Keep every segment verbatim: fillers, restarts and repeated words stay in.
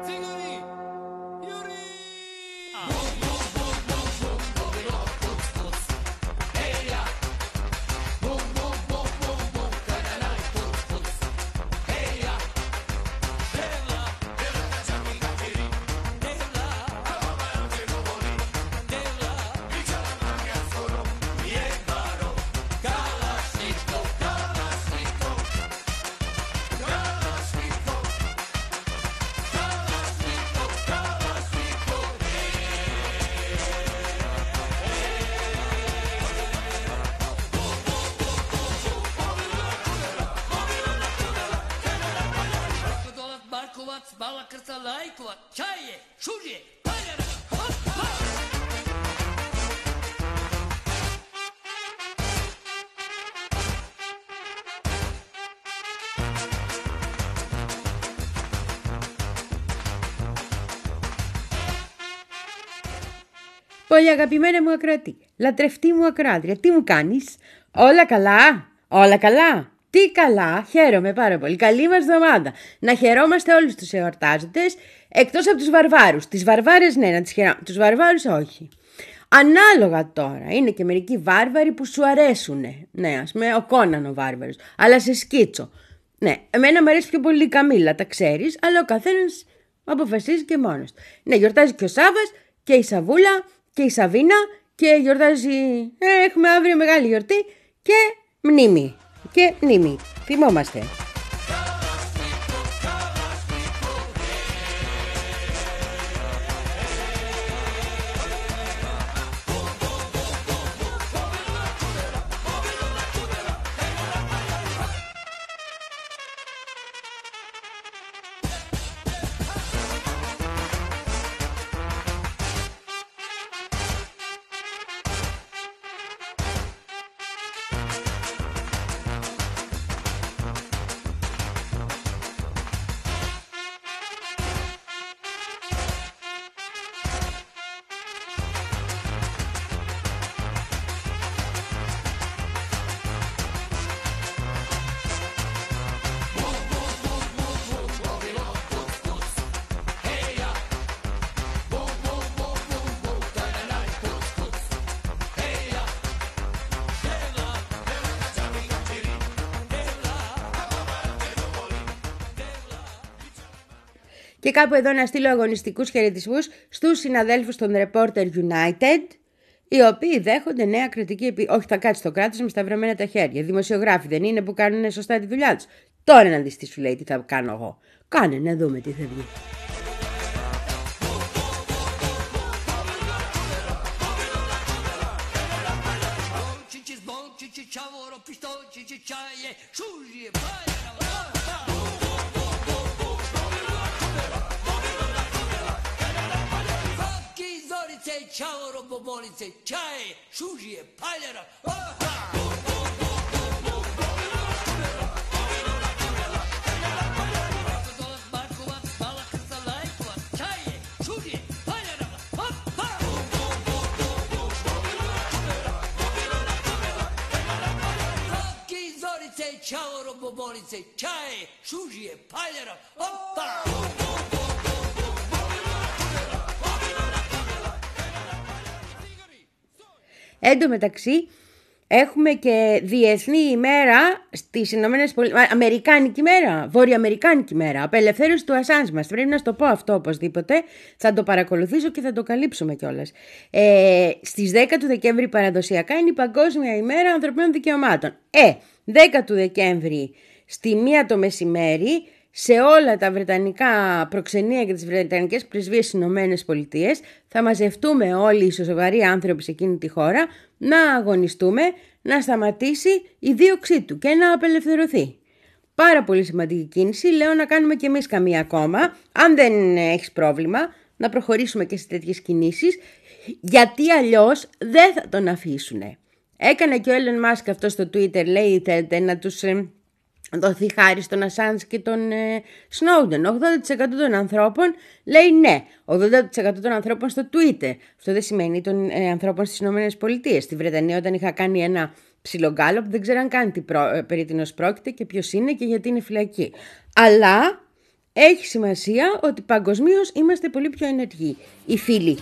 Bala krca lajkova, čaje, šužje, paljara, hop, hop. Πολύ αγαπημένα μου ακροατή, λατρευτή μου ακροάτρια, τι μου κάνεις? Όλα καλά, όλα καλά. Τι καλά, χαίρομαι πάρα πολύ. Καλή μας εβδομάδα. Να χαιρόμαστε όλους τους εορτάζοντες, εκτός από τους βαρβάρους. Τις βαρβάρες ναι, να τις χαιρόμαστε. Τους βαρβάρους όχι. Ανάλογα τώρα. Είναι και μερικοί βάρβαροι που σου αρέσουνε. Ναι, ας πούμε ο Κόναν ο βάρβαρος. Αλλά σε σκίτσο. Ναι, εμένα μου αρέσει πιο πολύ η Καμίλα, τα ξέρεις. Αλλά ο καθένας αποφασίζει και μόνος. Ναι, γιορτάζει και ο Σάββας και η Σαβούλα και η Σαβίνα και γιορτάζει... Ε, έχουμε αύριο μεγάλη γιορτή και μνήμη. Και μνήμη. Θυμόμαστε. Και κάπου εδώ να στείλω αγωνιστικούς χαιρετισμούς στους συναδέλφους των Reporter United, οι οποίοι δέχονται νέα κρατική επί... Όχι, θα κάτσει το κράτος με σταυρωμένα τα χέρια. Δημοσιογράφοι δεν είναι που κάνουν σωστά τη δουλειά τους? Τώρα να δεις τι σου λέει, τι θα κάνω εγώ. Κάνε να δούμε τι θα βγει. Ciao robobolice, čaje, šužije, paljara, oha! Markovac, bala krca lajkova, čaje, šužije, paljara, oha! Roki zorice, čao robobolice, čaje, šužije, paljara, oha! Εν τω μεταξύ έχουμε και διεθνή ημέρα στις Ηνωμένες Πολιτείες, αμερικάνικη ημέρα, βορειοαμερικάνικη ημέρα, απελευθέρωση του Ασάνζ μας. Πρέπει να στο πω αυτό οπωσδήποτε, θα το παρακολουθήσω και θα το καλύψουμε κιόλας. Ε, στις δέκα του Δεκέμβρη παραδοσιακά είναι η Παγκόσμια ημέρα ανθρωπίνων δικαιωμάτων. Ε, δέκα του Δεκέμβρη στη μία το μεσημέρι, σε όλα τα βρετανικά προξενία και τις βρετανικές πρεσβείες στις Ηνωμένες Πολιτείες θα μαζευτούμε όλοι οι σοβαροί άνθρωποι σε εκείνη τη χώρα να αγωνιστούμε να σταματήσει η δίωξή του και να απελευθερωθεί. Πάρα πολύ σημαντική κίνηση, λέω να κάνουμε και εμείς καμία ακόμα, αν δεν έχεις πρόβλημα, να προχωρήσουμε και σε τέτοιες κινήσεις, γιατί αλλιώς δεν θα τον αφήσουνε. Έκανε και ο Elon Musk αυτό στο Twitter, λέει θέλετε να τους... δοθεί χάρη στον Ασάνζ και τον ε, Σνόουντεν. ογδόντα τοις εκατό των ανθρώπων λέει ναι. ογδόντα τοις εκατό των ανθρώπων στο Twitter. Αυτό δεν σημαίνει των ε, ανθρώπων στις Ηνωμένες Πολιτείες. Στη Βρετανία, όταν είχα κάνει ένα ψιλογκάλωπ, δεν ξέραν καν τι προ, ε, περί τίνος πρόκειται και ποιος είναι και γιατί είναι φυλακή. Αλλά έχει σημασία ότι παγκοσμίως είμαστε πολύ πιο ενεργοί. Οι φίλοι.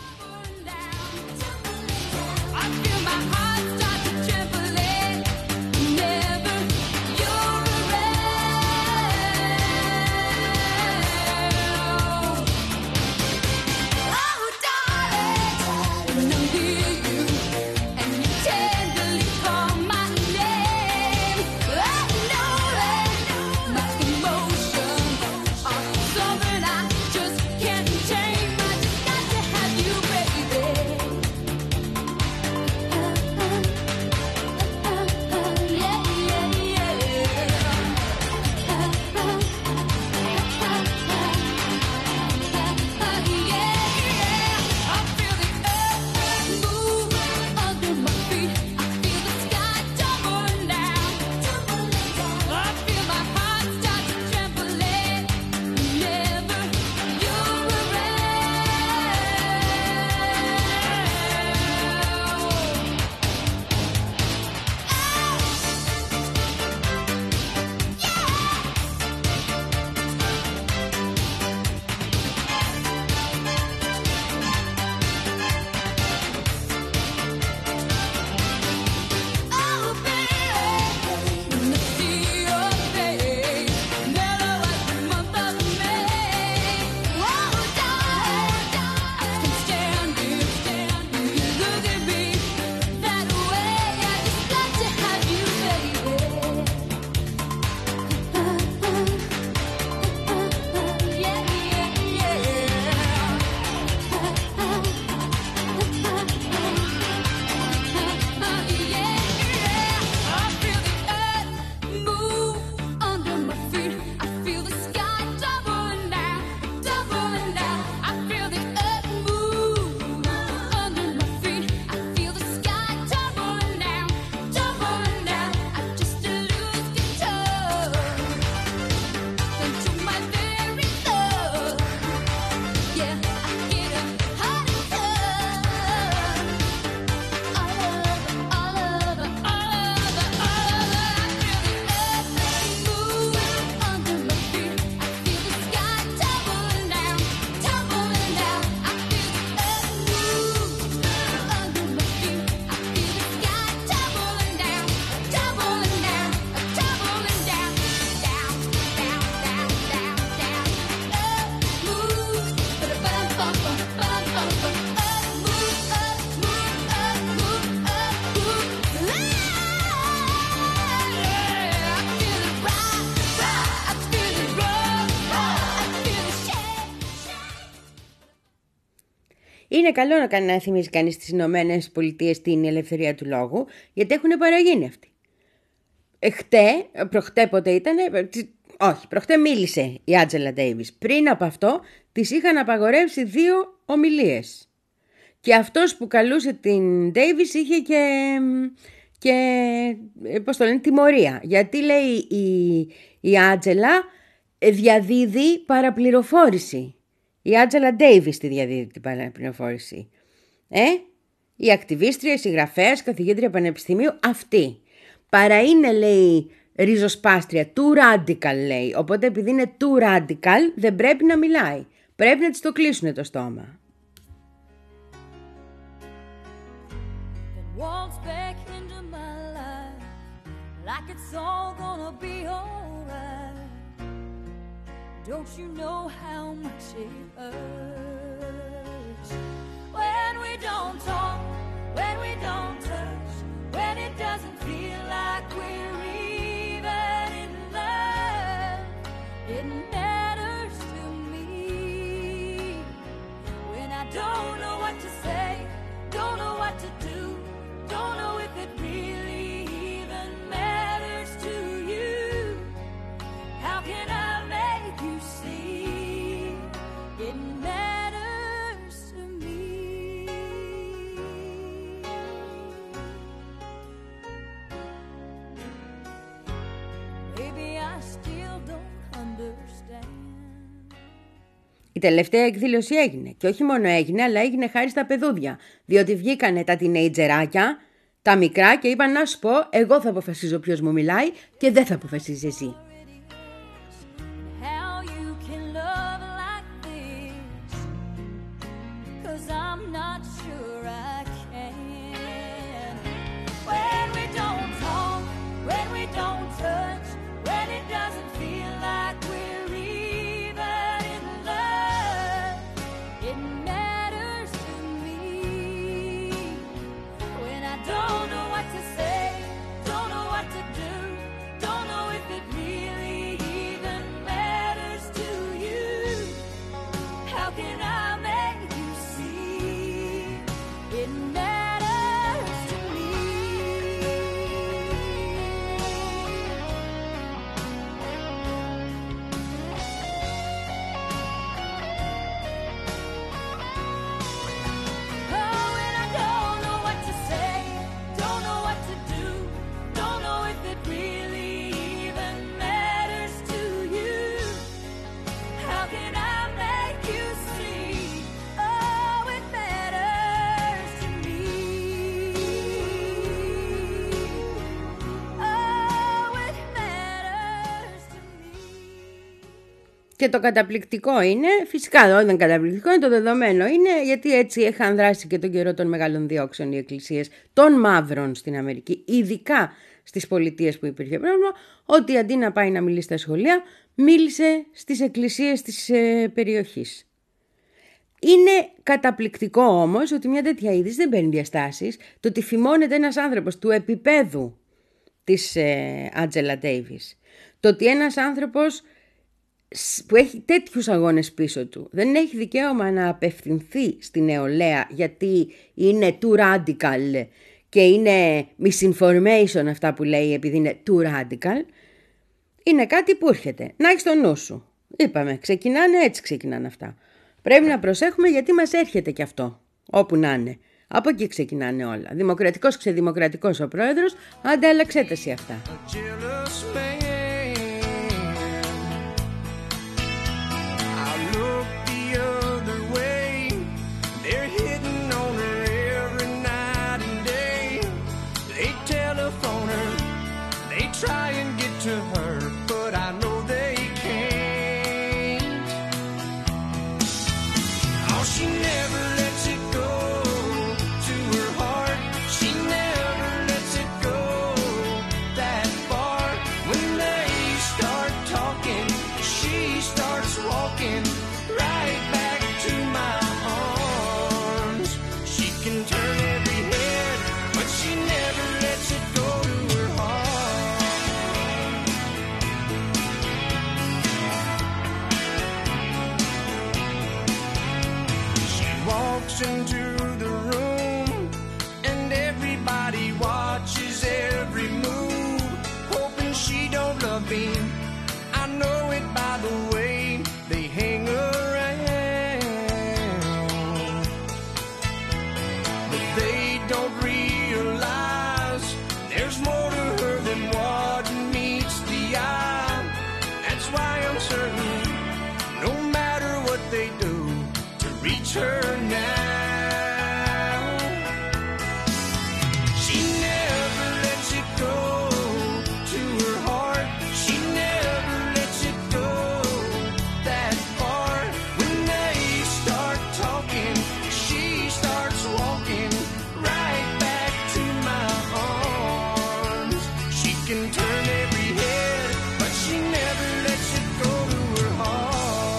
Είναι καλό να κάνει να θυμίσει κανείς στις Ηνωμένες Πολιτείες την ελευθερία του λόγου, γιατί έχουν παραγίνει αυτοί. Εχτέ, προχτέ πότε ήτανε, όχι, προχτέ μίλησε η Άντζελα Ντέιβις. Πριν από αυτό της είχαν απαγορεύσει δύο ομιλίες. Και αυτός που καλούσε την Ντέιβις είχε και, και πώς το λένε, τιμωρία. Γιατί λέει η, η Άντζελα διαδίδει παραπληροφόρηση. Η Άντζελα Ντέιβις τη διαδίδει την παραπληροφόρηση. Ε, η ακτιβίστρια, η συγγραφέας, καθηγήτρια πανεπιστημίου, αυτή. Παρά είναι, λέει, ριζοσπάστρια, too radical, λέει. Οπότε επειδή είναι too radical δεν πρέπει να μιλάει. Πρέπει να της το κλείσουνε το στόμα. Don't you know how much it hurts when we don't talk, when we don't touch, when it doesn't feel like we're even in love? It matters to me when I don't know what to say, don't know what to do, don't know if it really even matters to you. How can I it matters to me. Maybe I still don't understand. Η τελευταία εκδήλωση έγινε. Και όχι μόνο έγινε, αλλά έγινε χάρη στα παιδούδια. Διότι βγήκανε τα τινέιτζεράκια, τα μικρά, και είπαν να σου πω, εγώ θα αποφασίζω ποιος μου μιλάει και δεν θα αποφασίζει εσύ. How you can love not sure I can. When we don't talk, when we don't touch, when it doesn't feel like we're even in love, it matters to me. When I don't know what to say, don't know what to do, don't know if it really even matters to you. How can I make you see it matters to me? Oh, when I don't know what to say, don't know what to do, don't know if it really even matters to you. How can I make you see? Oh, it matters to me. Oh, it matters to me. Και το καταπληκτικό είναι, φυσικά δεν είναι καταπληκτικό, είναι το δεδομένο είναι, γιατί έτσι είχαν δράσει και τον καιρό των μεγάλων διώξεων οι εκκλησίες των μαύρων στην Αμερική, ειδικά στις πολιτείες που υπήρχε πρόβλημα, ότι αντί να πάει να μιλήσει στα σχολεία, μίλησε στις εκκλησίες της ε, περιοχής. Είναι καταπληκτικό όμως ότι μια τέτοια είδηση δεν παίρνει διαστάσεις, το ότι φημώνεται ένας άνθρωπος του επίπεδου της Άντζελα Ντέιβις, το ότι ένας άνθρωπος που έχει τέτοιους αγώνες πίσω του δεν έχει δικαίωμα να απευθυνθεί στη νεολαία γιατί είναι too radical και είναι misinformation αυτά που λέει επειδή είναι too radical, είναι κάτι που έρχεται. Να έχεις το νου σου. Είπαμε, ξεκινάνε έτσι, ξεκινάνε αυτά. Πρέπει να προσέχουμε γιατί μας έρχεται και αυτό, όπου να είναι. Από εκεί ξεκινάνε όλα. Δημοκρατικός, ξεδημοκρατικός ο πρόεδρος, άντε αλλά εξέταση αυτά. Try and get to her, but I know they can't. Oh, she never lets it go to her heart. She never lets it go that far. When they start talking, she starts walking right back to my arms. She can turn every head, but she never lets it go to her heart. Walks into the room and everybody watches every move, hoping she don't love me. I know it by the way they hang around, but they don't realize there's more to her than what meets the eye. That's why I'm certain no matter what they do to reach her now, she never lets it go to her heart. She never lets it go that far. When they start talking, she starts walking right back to my arms. She can turn every head, but she never lets it go to her heart.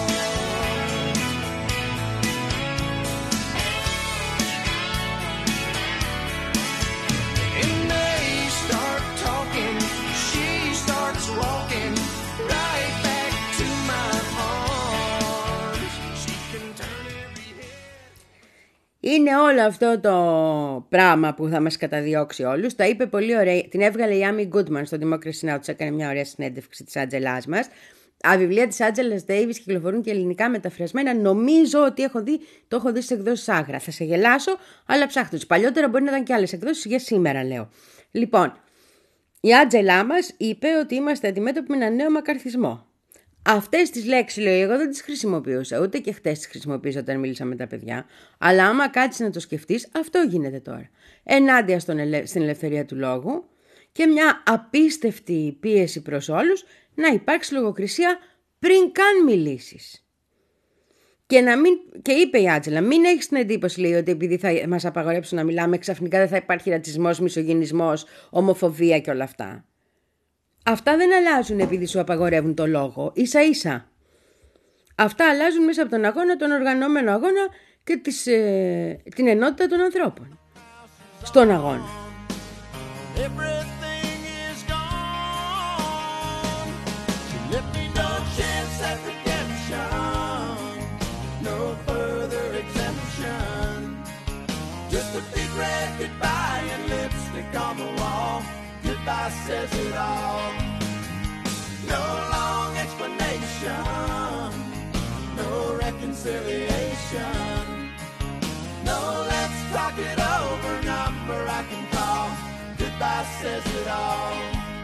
And they start talking, she starts walking right back to my arms. She can turn every head. Είναι όλο αυτό το πράγμα που θα μας καταδιώξει όλους. Τα είπε πολύ ωραία. Την έβγαλε η Άμι Γκούντμαν στο Democracy Now! Της έκανε μια ωραία συνέντευξη της Άντζελάς μας. Τα βιβλία της Άντζελας Ντέιβις κυκλοφορούν και ελληνικά μεταφρασμένα. Νομίζω ότι έχω δει, το έχω δει στις εκδόσεις Άγρα. Θα σε γελάσω, αλλά ψάχτω. Παλιότερα μπορεί να ήταν και άλλες εκδόσεις, για σήμερα λέω. Λοιπόν, η Άντζελά μας είπε ότι είμαστε αντιμέτωποι με ένα νέο μακαρθισμό. Αυτές τις λέξεις, λέω, εγώ δεν τις χρησιμοποιούσα, ούτε και χτες τις χρησιμοποίησα όταν μίλησα με τα παιδιά. Αλλά άμα κάτσεις να το σκεφτείς, αυτό γίνεται τώρα. Ενάντια στον ελε... στην ελευθερία του λόγου και μια απίστευτη πίεση προς όλους να υπάρξει λογοκρισία πριν καν μιλήσεις. Και, να μην, και είπε η Άτζελα, μην έχεις την εντύπωση, λέει, ότι επειδή θα μας απαγορέψουν να μιλάμε, ξαφνικά δεν θα υπάρχει ρατσισμός, μισογυνισμός, ομοφοβία και όλα αυτά. Αυτά δεν αλλάζουν επειδή σου απαγορεύουν το λόγο, ίσα ίσα. Αυτά αλλάζουν μέσα από τον αγώνα, τον οργανωμένο αγώνα και τις, ε, την ενότητα των ανθρώπων στον αγώνα. Everything is gone. She left me no chance at redemption, no further exemption. Just a big red goodbye and lipstick on the wall. Goodbye says it all. No long explanation, no reconciliation. No, let's talk it over, number I can call. Goodbye says it all.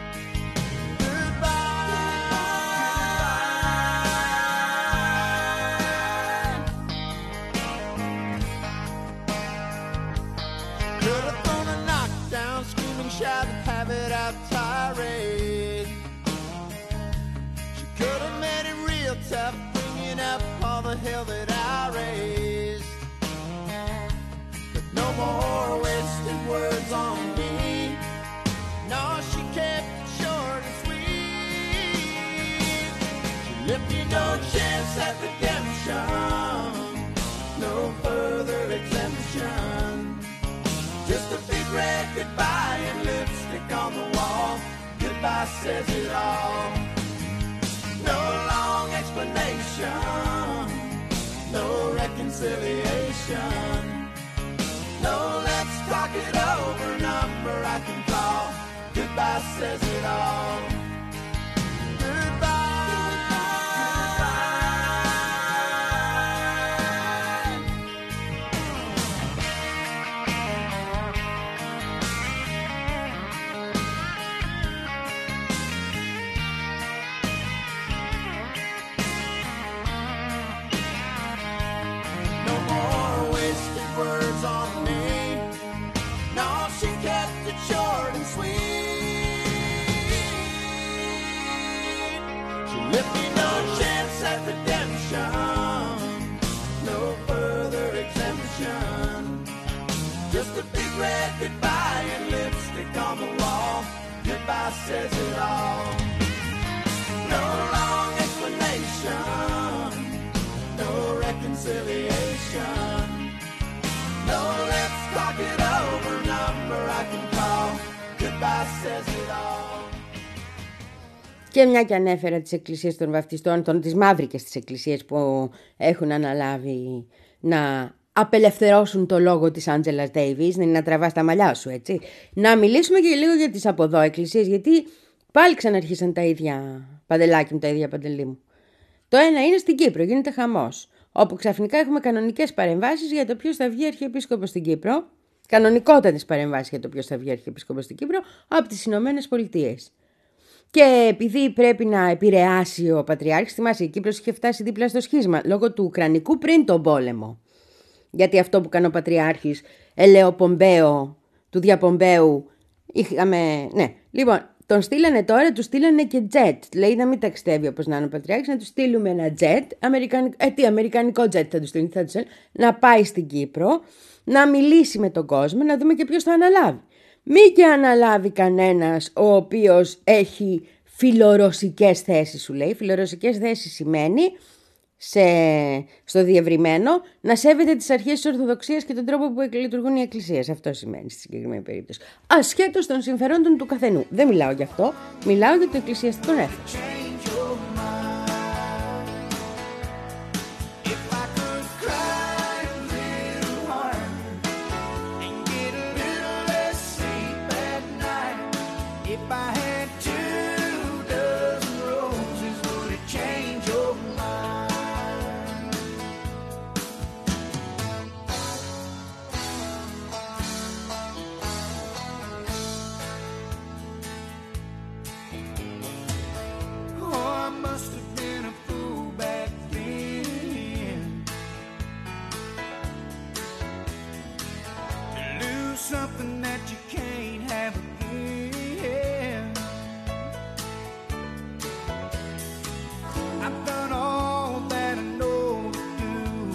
Goodbye. Could have thrown a knockdown, screaming, shout, and have it out tirade. She could have made it real tough, bringing up all the hell that I raised. But no more wasted words on me. No, she kept it short and sweet. She left me no chance at redemption, no further exemption. Just a big red goodbye and lipstick on the wall. Goodbye says it all. No long explanation, no reconciliation. No, let's talk it over, number I can call. Goodbye says it all. Goodbye. No more wasted words on me. No, she kept it short and sweet. She left me no chance at redemption, no further exemption. Just a big red goodbye and lipstick on the wall. Goodbye says it all. No long explanation, no reconciliation. No, let's talk it over, number I can call. Goodbye says it all. Και μια και ανέφερα τις εκκλησίες των βαφτιστών, των, τις μαύρικες τις εκκλησίες που έχουν αναλάβει να απελευθερώσουν το λόγο της Άντζελα Ντέιβις, να τραβάς τα μαλλιά σου, έτσι. Να μιλήσουμε και λίγο για τις από εδώ εκκλησίες, γιατί πάλι ξαναρχίσαν τα ίδια, Παντελάκι μου, τα ίδια, Παντελή μου. Το ένα είναι στην Κύπρο, γίνεται χαμός, όπου ξαφνικά έχουμε κανονικές παρεμβάσεις για το ποιος θα βγει αρχιεπίσκοπος στην Κύπρο, κανονικότατες παρεμβάσεις για το ποιος θα βγει αρχιεπίσκοπος στην Κύπρο, από τις Ηνωμένες Πολιτείες. Και επειδή πρέπει να επηρεάσει ο Πατριάρχης, θυμάσαι, η Κύπρος είχε φτάσει δίπλα στο σχίσμα λόγω του Ουκρανικού πριν τον πόλεμο. Γιατί αυτό που κάνει ο Πατριάρχης, ελαιοπομπαίο, του διαπομπαίου, είχαμε, ναι, λοιπόν, τον στείλανε τώρα, του στείλανε και jet. Λέει να μην ταξιδεύει όπως να είναι ο Πατριάρχης, να του στείλουμε ένα jet, αμερικανικό, ε, τι, αμερικανικό jet θα του στείλει, θα του στείλει, να πάει στην Κύπρο, να μιλήσει με τον κόσμο, να δούμε και ποιος θα αναλάβει. Μη και αναλάβει κανένας ο οποίος έχει φιλορωσικές θέσεις, σου λέει. Φιλορωσικές θέσεις σημαίνει, σε, στο διευρυμένο, να σέβεται τις αρχές της Ορθοδοξίας και τον τρόπο που λειτουργούν οι εκκλησίες. Αυτό σημαίνει στη συγκεκριμένη περίπτωση. Ασχέτως των συμφερόντων του καθενού. Δεν μιλάω γι' αυτό, μιλάω για το εκκλησιαστικό έθνος. Something that you can't have again. I've done all that I know to do.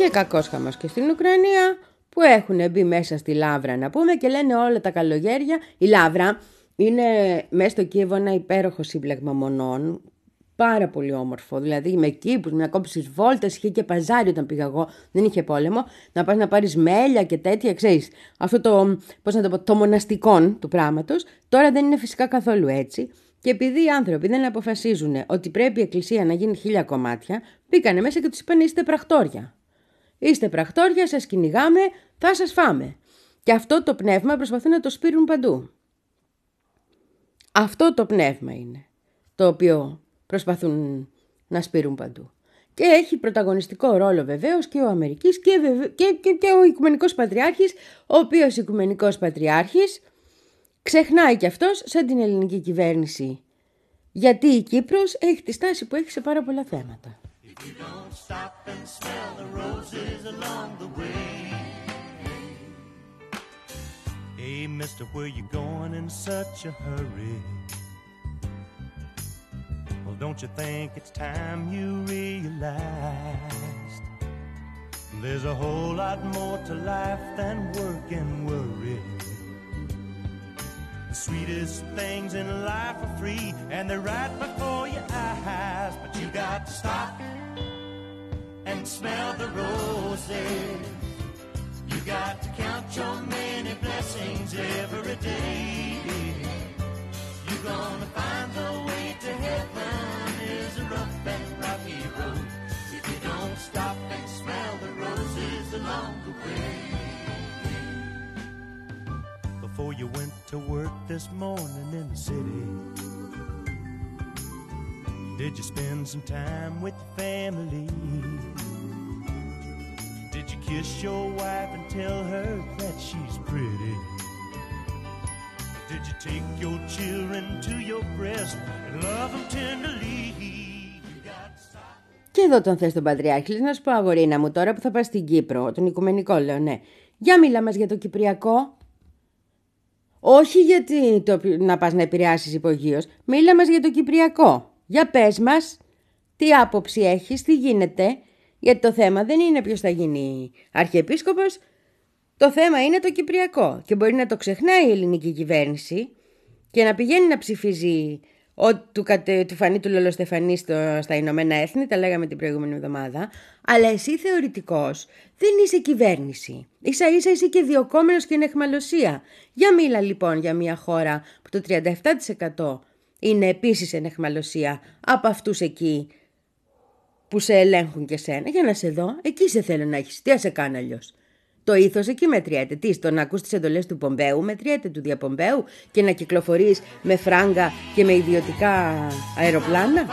και κακός χαμός και στην Ουκρανία, που έχουν μπει μέσα στη Λαύρα να πούμε και λένε όλα τα καλογέρια. Η Λαύρα είναι μέσα στο Κίεβο ένα υπέροχο σύμπλεγμα μονών, πάρα πολύ όμορφο, δηλαδή με κήπους, να κόψεις βόλτες, είχε και παζάρι όταν πήγα εγώ, δεν είχε πόλεμο, να πας να πάρεις μέλια και τέτοια, ξέρεις, αυτό το, πώς να το πω, το μοναστικόν του πράγματος. Τώρα δεν είναι φυσικά καθόλου έτσι. Και επειδή οι άνθρωποι δεν αποφασίζουν ότι πρέπει η εκκλησία να γίνει χίλια κομμάτια, μπήκανε μέσα και τους είπαν είστε πραχτόρια. Είστε πραχτόρια, σας κυνηγάμε, θα σας φάμε. Και αυτό το πνεύμα προσπαθούν να το σπείρουν παντού. Αυτό το πνεύμα είναι το οποίο προσπαθούν να σπείρουν παντού. Και έχει πρωταγωνιστικό ρόλο βεβαίως και ο Αμερικής και, βεβαι... και, και, και ο Οικουμενικός Πατριάρχης, ο οποίος Οικουμενικός Πατριάρχης ξεχνάει κι αυτός σαν την ελληνική κυβέρνηση. Γιατί η Κύπρος έχει τη στάση που έχει σε πάρα πολλά θέματα. Hey, mister, where you going in such a hurry? Well, don't you think it's time you realized there's a whole lot more to life than work and worry? The sweetest things in life are free, and they're right before your eyes. But you got to stop and smell the roses. You got to count your many blessings every day. You're gonna find the way to heaven is a rough and rocky road if you don't stop and smell the roses along the way. Before you went to work this morning in the city, did you spend some time with your family? Did you kiss your wife and tell her that she's pretty? Did you take your children to your breast and love them tenderly? Και εδώ τον θες τον Πατριάρχη. Να σου πω αγορίνα μου τώρα που θα πας στην Κύπρο, τον Οικουμενικό λέω, ναι. Για μίλα μας για το Κυπριακό. Όχι γιατί το, να πας να επηρεάσεις υπογείως. Μίλα μας για το Κυπριακό. Για πες μας τι άποψη έχεις, τι γίνεται. Γιατί το θέμα δεν είναι ποιος θα γίνει αρχιεπίσκοπος. Το θέμα είναι το Κυπριακό. Και μπορεί να το ξεχνάει η ελληνική κυβέρνηση και να πηγαίνει να ψηφίζει ό,τι του, του φανεί του Λολοστεφανή στο, στα Ηνωμένα Έθνη, τα λέγαμε την προηγούμενη εβδομάδα. Αλλά εσύ θεωρητικός δεν είσαι κυβέρνηση. Ίσα ίσα είσαι και διοκόμενος και είναι αιχμαλωσία. Για μίλα λοιπόν για μια χώρα που το τριάντα επτά τοις εκατό είναι επίσης εν αιχμαλωσία από αυτούς εκεί που σε ελέγχουν και σένα. Για να σε δω, εκεί σε θέλω να έχεις. Τι να σε κάνω αλλιώς. Το ήθος εκεί μετριέται. Τι, στο να ακούς τις εντολές του Πομπέου μετριέται, του Διαπομπέου, και να κυκλοφορείς με φράγκα και με ιδιωτικά αεροπλάνα.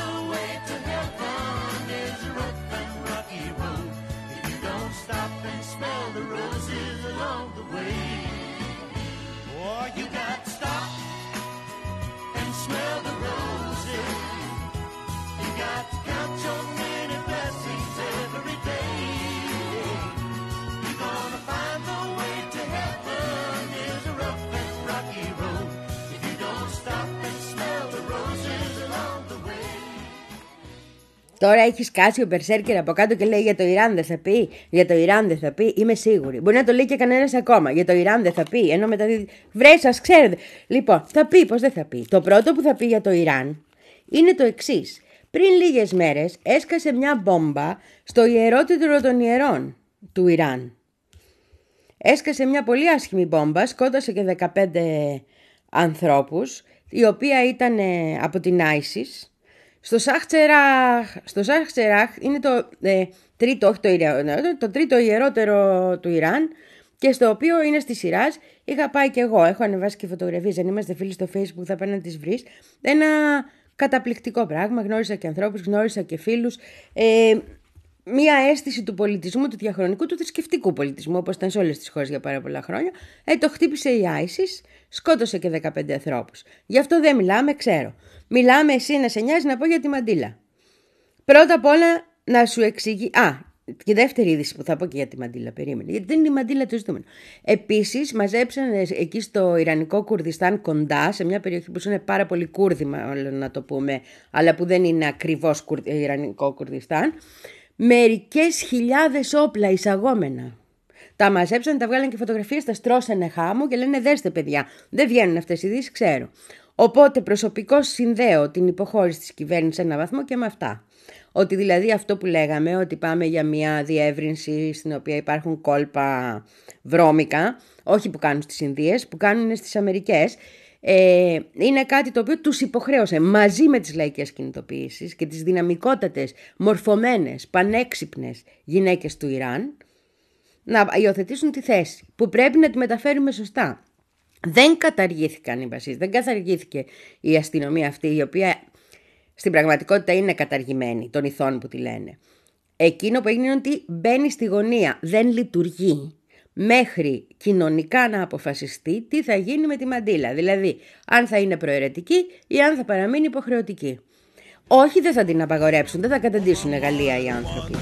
Τώρα έχει σκάσει ο Μπερσέρκερ από κάτω και λέει για το Ιράν δεν θα πει, για το Ιράν δεν θα πει, είμαι σίγουρη. Μπορεί να το λέει και κανένας ακόμα, για το Ιράν δεν θα πει, ενώ μεταδίδει. Βρε, σας ξέρετε. Λοιπόν, θα πει, πώς δεν θα πει. Το πρώτο που θα πει για το Ιράν είναι το εξής. Πριν λίγες μέρες έσκασε μια μπόμπα στο ιερότερο των ιερών του Ιράν. Έσκασε μια πολύ άσχημη μπόμπα, σκότωσε και δεκαπέντε ανθρώπους, η οποία ήταν από την ISIS. Στο Σαχτσεράχ, στο Σαχτσεράχ είναι το, ε, τρίτο, όχι το, ιερότερο, το τρίτο ιερότερο του Ιράν, και στο οποίο είναι στη Σιράζ. Είχα πάει κι εγώ, έχω ανεβάσει και φωτογραφίες, αν είμαστε φίλοι στο Facebook θα πάνε να τις βρεις. Ένα καταπληκτικό πράγμα, γνώρισα και ανθρώπους, γνώρισα και φίλους. Ε, μία αίσθηση του πολιτισμού, του διαχρονικού, του θρησκευτικού πολιτισμού, όπως ήταν σε όλες τις χώρες για πάρα πολλά χρόνια. Ε, το χτύπησε η ISIS, σκότωσε και δεκαπέντε ανθρώπους. Γι' αυτό δεν μιλάμε, ξέρω. Μιλάμε, εσύ να σε νοιάζει, να πω για τη μαντήλα. Πρώτα απ' όλα να σου εξηγεί. Α, και δεύτερη είδηση που θα πω και για τη μαντήλα, περίμενε. Γιατί δεν είναι η μαντήλα το ζητούμενο. Επίσης, μαζέψαν εκεί στο Ιρανικό Κουρδιστάν κοντά, σε μια περιοχή που είναι πάρα πολύ Κούρδη, να το πούμε, αλλά που δεν είναι ακριβώς Ιρανικό Κουρδιστάν. μερικές χιλιάδες όπλα εισαγόμενα. Τα μαζέψαν, τα βγάλαν και φωτογραφίες, τα στρώσανε χάμω και λένε δέστε παιδιά, δεν βγαίνουν αυτές οι ειδήσεις, ξέρω. Οπότε προσωπικώς συνδέω την υποχώρηση της κυβέρνησης σε έναν βαθμό και με αυτά. Ότι δηλαδή αυτό που λέγαμε, ότι πάμε για μια διεύρυνση στην οποία υπάρχουν κόλπα βρώμικα, όχι που κάνουν στις Ινδίες, που κάνουν στις Αμερικές, ε, είναι κάτι το οποίο τους υποχρέωσε μαζί με τις λαϊκές κινητοποιήσεις και τις δυναμικότατες, μορφωμένες, πανέξυπνες γυναίκες του Ιράν, να υιοθετήσουν τη θέση που πρέπει να τη μεταφέρουμε σωστά. Δεν καταργήθηκαν οι μπασίς, δεν καταργήθηκε η αστυνομία αυτή, η οποία στην πραγματικότητα είναι καταργημένη των ηθών που τη λένε. Εκείνο που έγινε είναι ότι μπαίνει στη γωνία, δεν λειτουργεί μέχρι κοινωνικά να αποφασιστεί τι θα γίνει με τη μαντήλα. Δηλαδή, αν θα είναι προαιρετική ή αν θα παραμείνει υποχρεωτική. Όχι, δεν θα την απαγορέψουν, δεν θα καταντήσουν Γαλλία οι άνθρωποι.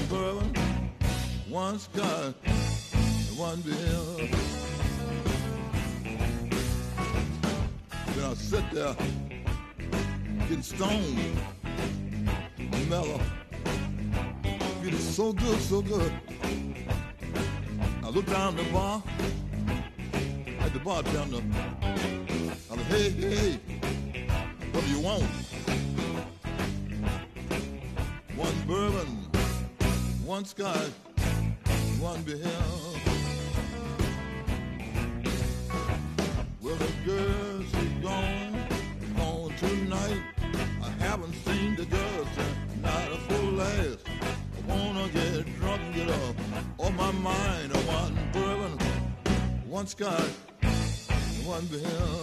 Getting stoned, mellow, feeling so good, so good. I look down the bar, at the bartender. I said, hey, hey, what do you want? One bourbon, one scotch, one beer. Well, the girl, she's gone, gone tonight. I haven't seen the girl since not a full last. I wanna get drunk and get up on my mind. I want bourbon, one scotch, one beer.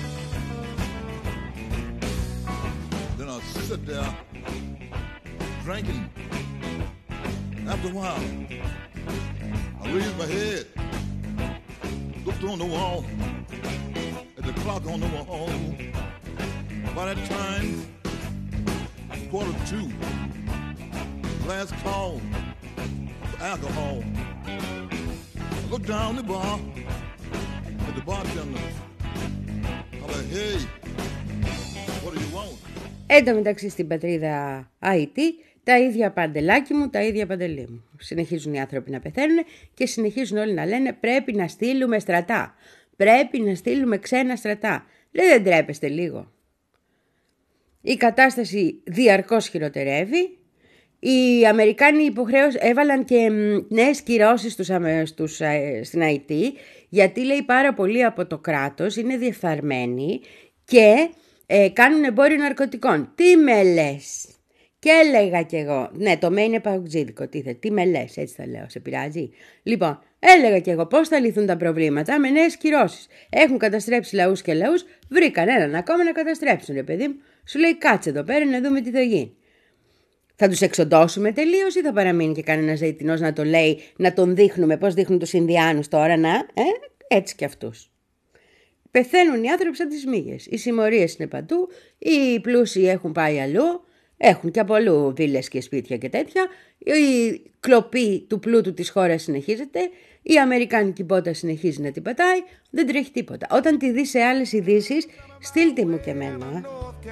Then I sit there drinking. After a while, I raised my head, looked on the wall, at the clock on the wall. By that time, quarter to two, last call for alcohol. I looked down the bar at the bartender. I'm like, hey, what do you want? Εν τω μεταξύ στην πατρίδα Αϊτή, τα ίδια παντελάκι μου, τα ίδια παντελή μου. Συνεχίζουν οι άνθρωποι να πεθαίνουν και συνεχίζουν όλοι να λένε πρέπει να στείλουμε στρατά. Πρέπει να στείλουμε ξένα στρατά. Λέει δεν τρέπεστε λίγο. Η κατάσταση διαρκώς χειροτερεύει. Οι Αμερικάνοι υποχρέως έβαλαν και νέες κυρώσεις στους, στους, στην Αϊτή, γιατί λέει πάρα πολύ από το κράτος είναι διεφθαρμένοι και ε, κάνουν εμπόριο ναρκωτικών. Τι με λες? Και έλεγα κι εγώ, ναι το με είναι παουτζίδικο, τι, θε, τι με λες, έτσι θα λέω, σε πειράζει? Λοιπόν, έλεγα κι εγώ πώς θα λυθούν τα προβλήματα με νέες κυρώσεις. Έχουν καταστρέψει λαούς και λαούς, βρήκαν έναν ακόμα να καταστρέψουν, ρε παιδί μου. Σου λέει κάτσε εδώ πέρα να δούμε τι θα γίνει. Θα τους εξοντώσουμε τελείως ή θα παραμείνει και κανένας Αιτινός να το λέει, να τον δείχνουμε πώς δείχνουν τους Ινδιάνους τώρα, να, ε, έτσι κι αυτούς. Πεθαίνουν οι άνθρωποι σαν τις μύγες. Οι συμμορίες είναι παντού, οι πλούσιοι έχουν πάει αλλού, έχουν και από αλλού βίλες και σπίτια και τέτοια. Η κλοπή του πλούτου της χώρας συνεχίζεται, η αμερικάνικη πότα συνεχίζει να την πατάει, δεν τρέχει τίποτα. Όταν τη δεις σε άλλες ειδήσεις, στείλτε μου και εμένα.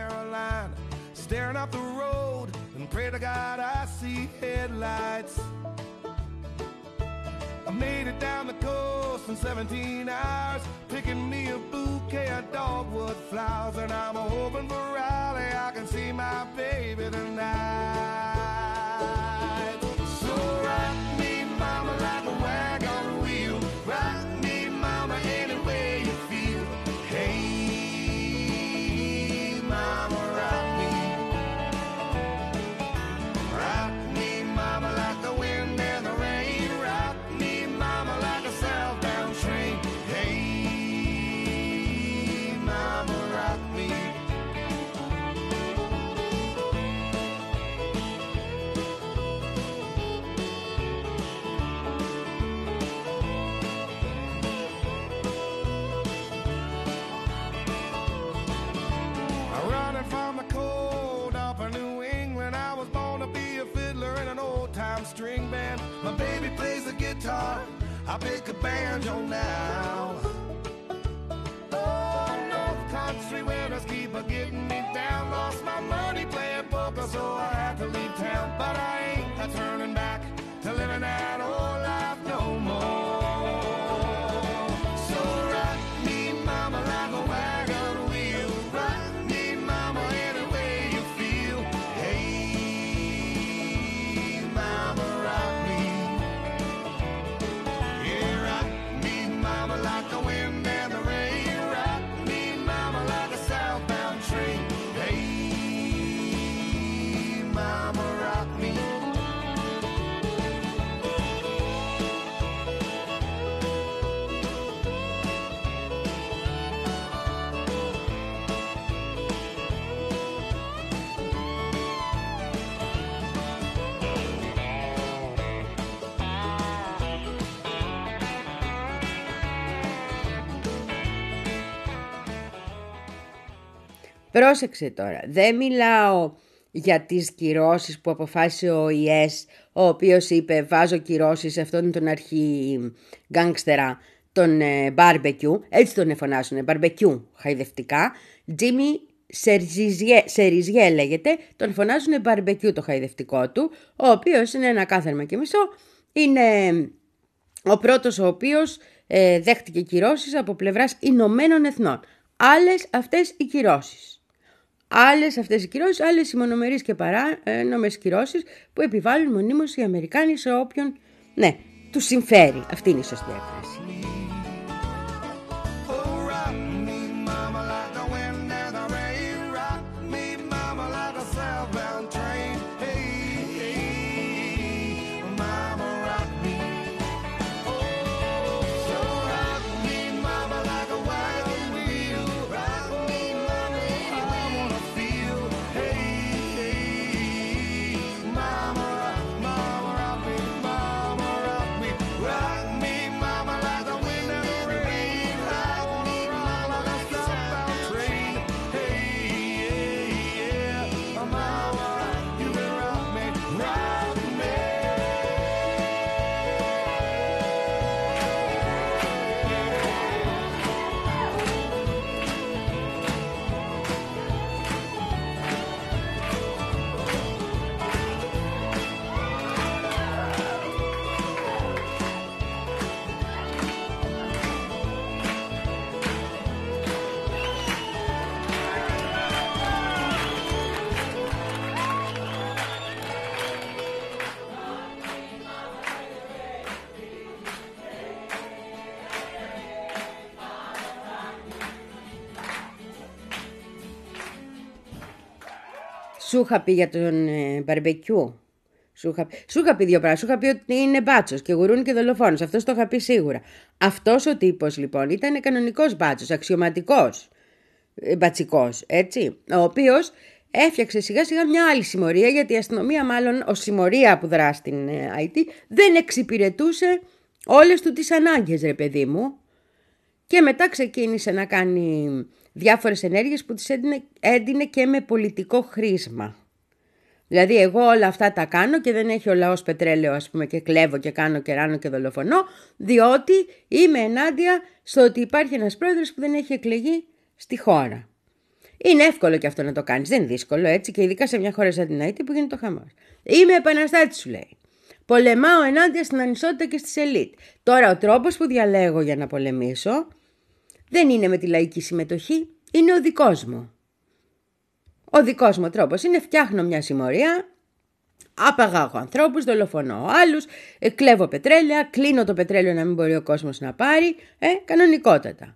Pray to God I see headlights. I made it down the coast in seventeen hours, picking me a bouquet of dogwood flowers, and I'm hoping for Raleigh I can see my baby tonight. So rock me, mama, like a wagon wheel. Rock me, mama, any way you feel. Hey, mama, rock me. Rock me, mama, like the wind and the rain. Rock me, mama, like a southbound train. Hey, mama, rock me. I'm running from the cold up in New England. I was born to be a fiddler in an old-time string band. My baby plays the guitar, I pick a banjo now. Oh, North Country winters keep a getting me down. Lost my money playing poker, so I had to leave town. But I ain't a turning back. Πρόσεξε τώρα, δεν μιλάω για τις κυρώσεις που αποφάσισε ο ΙΕΣ, ο οποίος είπε βάζω κυρώσεις σε αυτόν τον αρχή γκάνγκστερα, τον ε, μπαρμπεκιού, έτσι τον εφωνάσουνε, μπαρμπεκιού χαϊδευτικά, Τζίμι Σεριζιέ λέγεται, τον φωνάζουνε μπαρμπεκιού το χαϊδευτικό του, ο οποίος είναι ένα κάθαρμα και μισό, είναι ο πρώτος ο οποίος ε, δέχτηκε κυρώσεις από πλευράς Ηνωμένων Εθνών. Άλλες αυτές οι κυρώσεις. Άλλες αυτές οι κυρώσεις, άλλες οι μονομερείς και παράνομες κυρώσεις που επιβάλλουν μονίμως οι Αμερικάνοι σε όποιον, ναι, τους συμφέρει. Αυτή είναι η σωστή έκφραση. Σου είχα πει για τον ε, μπαρμπεκιού. Σου είχα, σου είχα πει δύο πράγματα. Σου είχα πει ότι είναι μπάτσος και γουρούνι και δολοφόνος. Αυτός το είχα πει σίγουρα. Αυτός ο τύπος λοιπόν ήταν κανονικός μπάτσος, αξιωματικός ε, μπατσικός, έτσι. Ο οποίος έφτιαξε σιγά σιγά μια άλλη συμμορία, γιατί η αστυνομία, μάλλον ως συμμορία που δρά στην ε, άι τι, δεν εξυπηρετούσε όλες του τις ανάγκες, ρε παιδί μου. Και μετά ξεκίνησε να κάνει διάφορες ενέργειες που τις έντυνε, έντυνε και με πολιτικό χρήσμα. Δηλαδή εγώ όλα αυτά τα κάνω και δεν έχει ο λαός πετρέλαιο, ας πούμε, και κλέβω και κάνω και ράνω και δολοφονώ, διότι είμαι ενάντια στο ότι υπάρχει ένας πρόεδρος που δεν έχει εκλεγεί στη χώρα. Είναι εύκολο και αυτό να το κάνεις, δεν είναι δύσκολο, έτσι, και ειδικά σε μια χώρα σαν την άι τι που γίνεται το χαμός. Είμαι επαναστάτης, σου λέει. Πολεμάω ενάντια στην ανισότητα και στη ελίτ. Τώρα ο τρόπος που διαλέγω για να πολεμήσω δεν είναι με τη λαϊκή συμμετοχή, είναι ο δικός μου. Ο δικός μου τρόπος είναι φτιάχνω μια συμμορία, απαγάγω ανθρώπους, δολοφονώ άλλους, κλέβω πετρέλαια, κλείνω το πετρέλαιο να μην μπορεί ο κόσμος να πάρει, ε, κανονικότατα.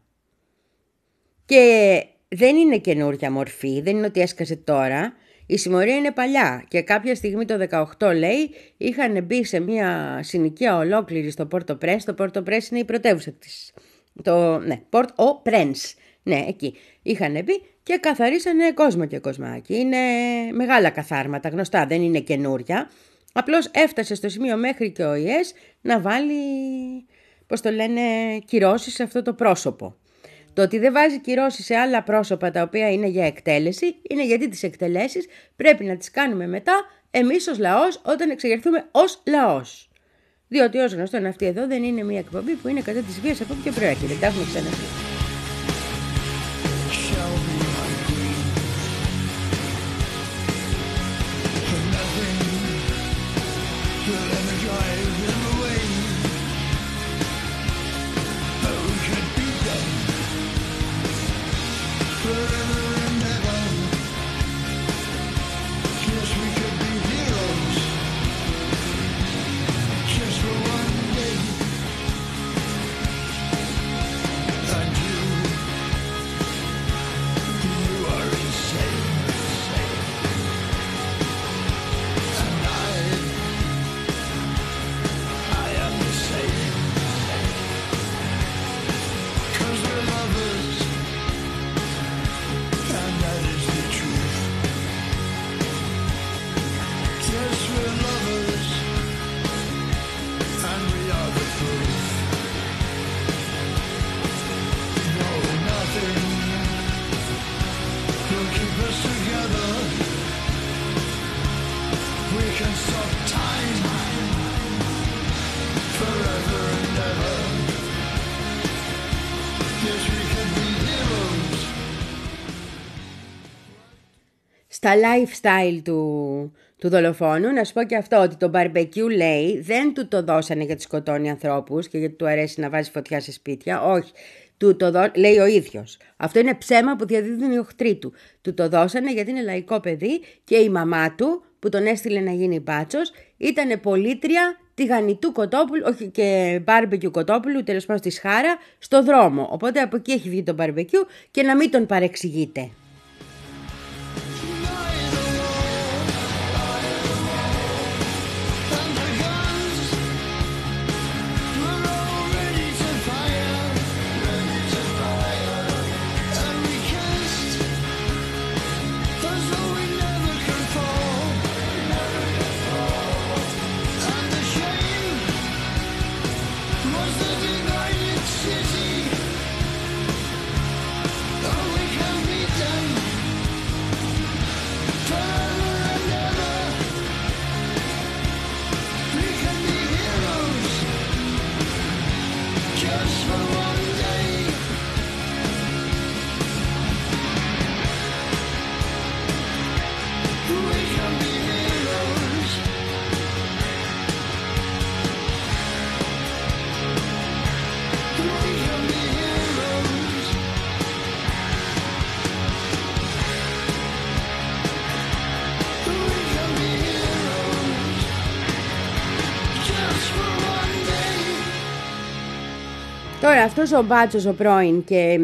Και δεν είναι καινούργια μορφή, δεν είναι ότι έσκασε τώρα. Η συμμορία είναι παλιά και κάποια στιγμή το δεκαοκτώ, λέει, είχαν μπει σε μια συνοικία ολόκληρη στο Πόρτο Πρένς. Το Πόρτο Πρένς είναι η πρωτεύουσα της. Το, ναι, Port au Prince. Ναι, εκεί. Είχαν μπει και καθαρίσανε κόσμο και κοσμάκι. Είναι μεγάλα καθάρματα, γνωστά, δεν είναι καινούρια. Απλώς έφτασε στο σημείο μέχρι και ο ΙΕΣ να βάλει, πώς το λένε, κυρώσεις σε αυτό το πρόσωπο. Το ότι δεν βάζει κυρώσεις σε άλλα πρόσωπα τα οποία είναι για εκτέλεση, είναι γιατί τις εκτελέσεις πρέπει να τις κάνουμε μετά εμείς ως λαός όταν εξεγερθούμε ως λαός. Διότι ως γνωστό αυτή εδώ δεν είναι μια εκπομπή που είναι κατά της βίας από όποιο προέρχεται. Τα έχουμε ξαναπεί. keep us together. We can stop time forever and ever. Yes, we can be heroes. Στα lifestyle του, του δολοφόνου, να σου πω και αυτό, ότι το μπαρμπεκιού, λέει, δεν του το δώσανε γιατί σκοτώνει ανθρώπους και γιατί του αρέσει να βάζει φωτιά σε σπίτια. Όχι. Του το δώ... Λέει ο ίδιος. Αυτό είναι ψέμα που διαδίδουν οι οχτροί του. Του το δώσανε γιατί είναι λαϊκό παιδί και η μαμά του, που τον έστειλε να γίνει μπάτσος, ήταν πολίτρια τηγανιτού κοτόπουλου, όχι και μπάρμπεκιου κοτόπουλου, τέλος πάντων στη Σχάρα, στο δρόμο. Οπότε από εκεί έχει βγει το μπαρμπεκιού και να μην τον παρεξηγείτε. Τώρα αυτός ο μπάτσος ο πρώην και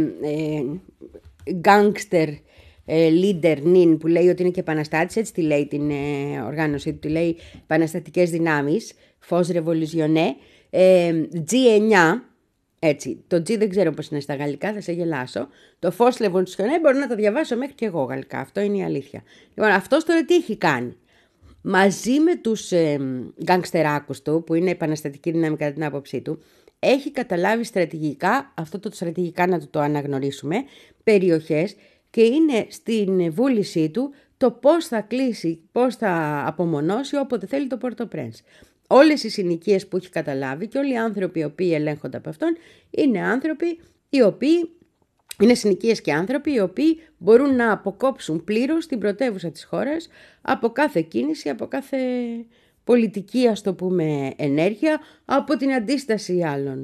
γκάνγκστερ ε, leader νυν που λέει ότι είναι και επαναστάτης, έτσι τη λέει την ε, οργάνωσή του, τη λέει επαναστατικές δυνάμεις, φως ρεβολουζιονέ, ε, τζι εννιά, έτσι, το G δεν ξέρω πώς είναι στα γαλλικά, θα σε γελάσω, το φως ρεβολουζιονέ μπορώ να το διαβάσω μέχρι και εγώ γαλλικά, αυτό είναι η αλήθεια. Λοιπόν, αυτός τώρα τι έχει κάνει? Μαζί με τους ε, γκάνγκστεράκους του, που είναι επαναστατική δύναμη κατά την άποψή του, έχει καταλάβει στρατηγικά, αυτό το στρατηγικά να το, το αναγνωρίσουμε, περιοχές και είναι στην βούλησή του το πώς θα κλείσει, πώς θα απομονώσει όποτε θέλει το Πορτο-Πρένς. Όλες οι συνοικίες που έχει καταλάβει και όλοι οι άνθρωποι οι οποίοι ελέγχονται από αυτόν είναι άνθρωποι οι οποίοι είναι συνοικίες και άνθρωποι οι οποίοι μπορούν να αποκόψουν πλήρως την πρωτεύουσα της χώρας από κάθε κίνηση, από κάθε πολιτική, ας το πούμε, ενέργεια, από την αντίσταση άλλων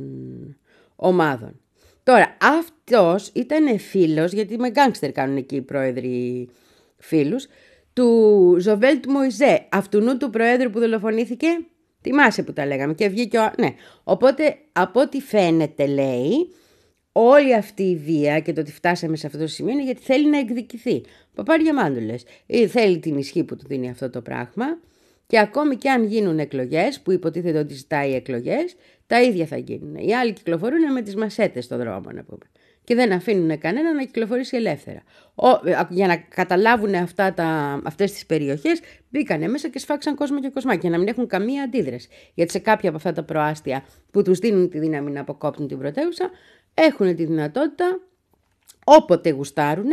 ομάδων. Τώρα, αυτός ήταν φίλος, γιατί με γκάνγκστερ κάνουν εκεί οι πρόεδροι φίλους, του Ζοβέλ του Μωιζέ, αυτού του προέδρου που δολοφονήθηκε, θυμάσαι που τα λέγαμε και βγήκε ο... Ναι, οπότε από ό,τι φαίνεται, λέει, όλη αυτή η βία και το ότι φτάσαμε σε αυτό το σημείο είναι γιατί θέλει να εκδικηθεί. Παπάρια μάντουλες. Ή θέλει την ισχύ που του δίνει αυτό το πράγμα. Και ακόμη και αν γίνουν εκλογές, που υποτίθεται ότι ζητάει εκλογές, τα ίδια θα γίνουν. Οι άλλοι κυκλοφορούν με τις μασέτες στον δρόμο, να πούμε. Και δεν αφήνουν κανένα να κυκλοφορήσει ελεύθερα. Ο, για να καταλάβουν αυτά τα, αυτές τις περιοχές, μπήκανε μέσα και σφάξαν κόσμο και κοσμάκι, για να μην έχουν καμία αντίδραση. Γιατί σε κάποια από αυτά τα προάστια που τους δίνουν τη δύναμη να αποκόπτουν την πρωτεύουσα, έχουν τη δυνατότητα, όποτε γουστάρουνε,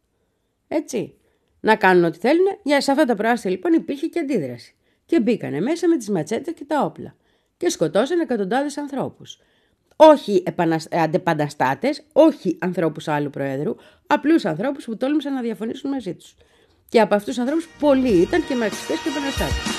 έτσι, να κάνουν ό,τι θέλουν. Για σε αυτά τα προάστια λοιπόν υπήρχε και αντίδραση. Και μπήκανε μέσα με τις ματσέτες και τα όπλα. Και σκοτώσαν εκατοντάδες ανθρώπους. Όχι αντεπανταστάτες, όχι ανθρώπους άλλου προέδρου, απλούς ανθρώπους που τόλμησαν να διαφωνήσουν μαζί τους. Και από αυτούς τους ανθρώπους πολλοί ήταν και μαρξιστές και επαναστάτες.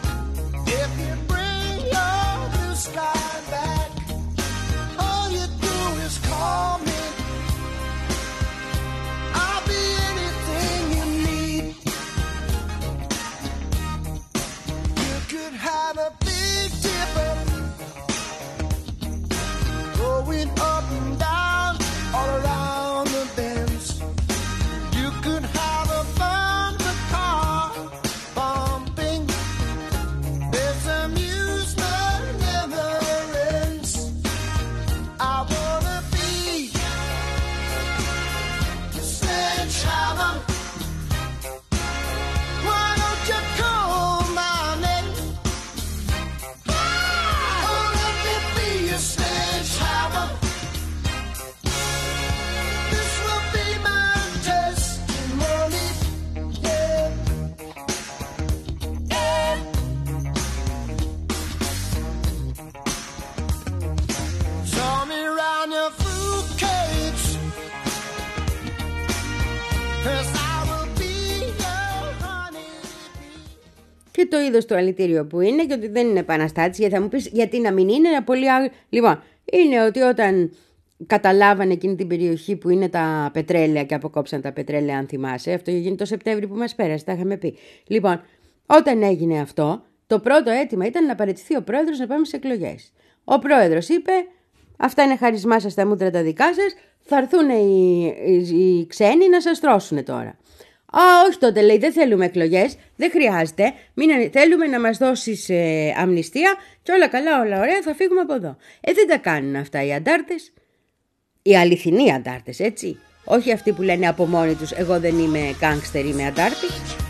Sky back, all you do και το είδος του αλητήριο που είναι και ότι δεν είναι επαναστάτης. Γιατί θα μου πεις γιατί να μην είναι ένα πολύ άγριο. Λοιπόν, είναι ότι όταν καταλάβανε εκείνη την περιοχή που είναι τα πετρέλαια και αποκόψαν τα πετρέλαια, αν θυμάσαι, αυτό γίνει το Σεπτέμβρη που μας πέρασε, τα είχαμε πει. Λοιπόν, όταν έγινε αυτό, το πρώτο αίτημα ήταν να παραιτηθεί ο πρόεδρος να πάμε σε εκλογές. Ο πρόεδρος είπε, αυτά είναι χαρισμά σας, τα μούτρα τα δικά σας, θα έρθουν οι, οι, οι ξένοι να σας τρώσουν τώρα. Α, όχι τότε, λέει, δεν θέλουμε εκλογές, δεν χρειάζεται, μην, θέλουμε να μας δώσεις ε, αμνηστία και όλα καλά, όλα ωραία, θα φύγουμε από εδώ. Ε, δεν τα κάνουν αυτά οι αντάρτες, οι αληθινοί αντάρτες, έτσι. Όχι αυτοί που λένε από μόνοι τους, εγώ δεν είμαι γκάνγκστερ, είμαι αντάρτη.